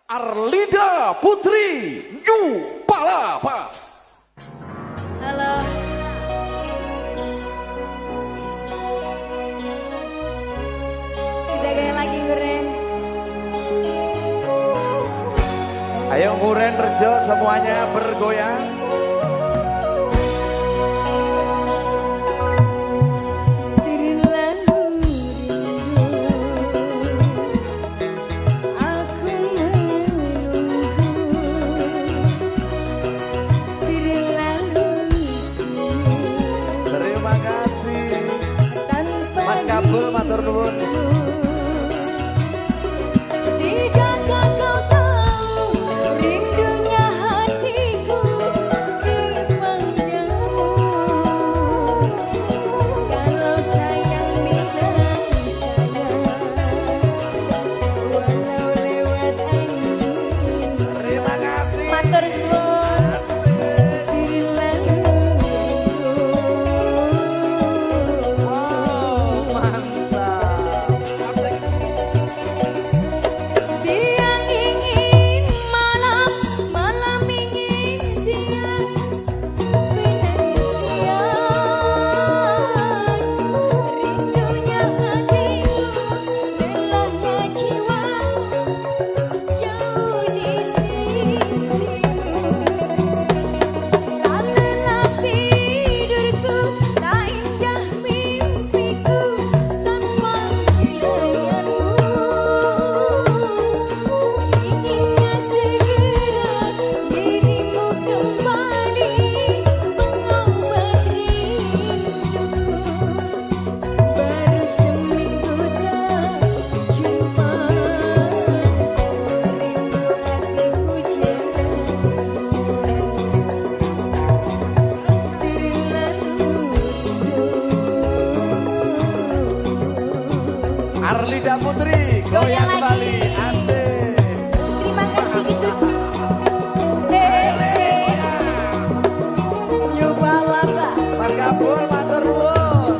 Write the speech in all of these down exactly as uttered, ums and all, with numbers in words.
Arlida Putri New Palapa. Halo. Kita gaya lagi Nguren. Ayo Nguren Rejo semuanya bergoyang. Kabul matur nuwun. Arlida Putri goyang kembali, asik. Terima kasih itu. Hehehe. New Palapa. Mas Kabul matur nuwun.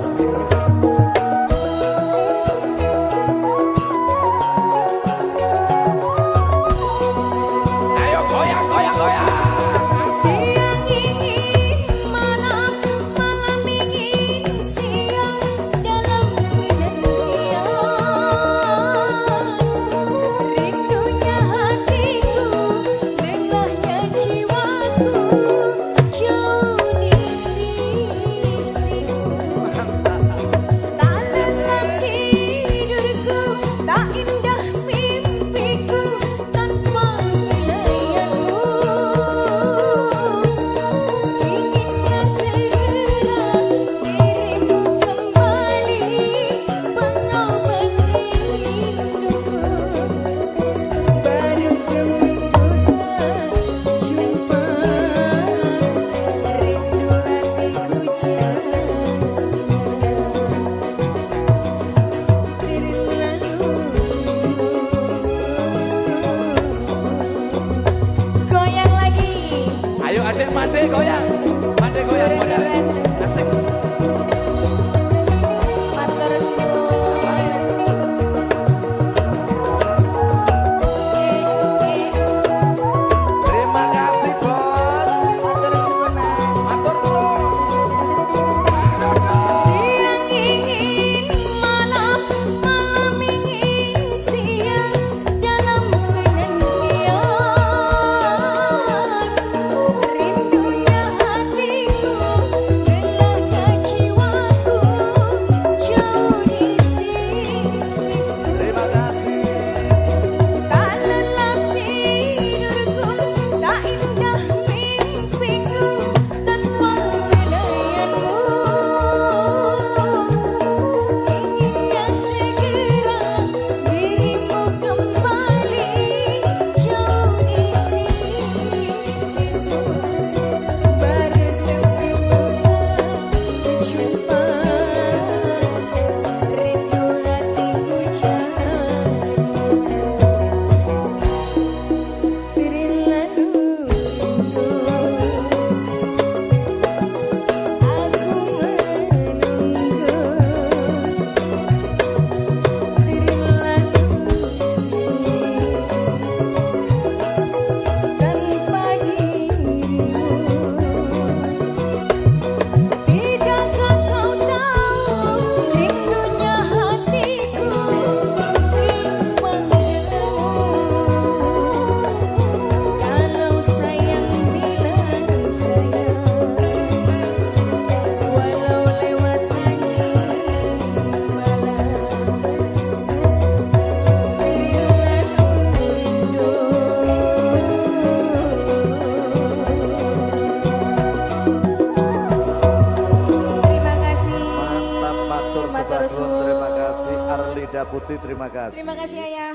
Ayo goyang goyang goyang. Mande goyang, mande goyang, goyang. Asik. Matur suwun. Terima kasih bos. Matur suwun. Matur nuwun. Siang ingin malam, malam ingin siang dalam penantian. Rindunya Lida Putih, terima kasih. Terima kasih Ayah.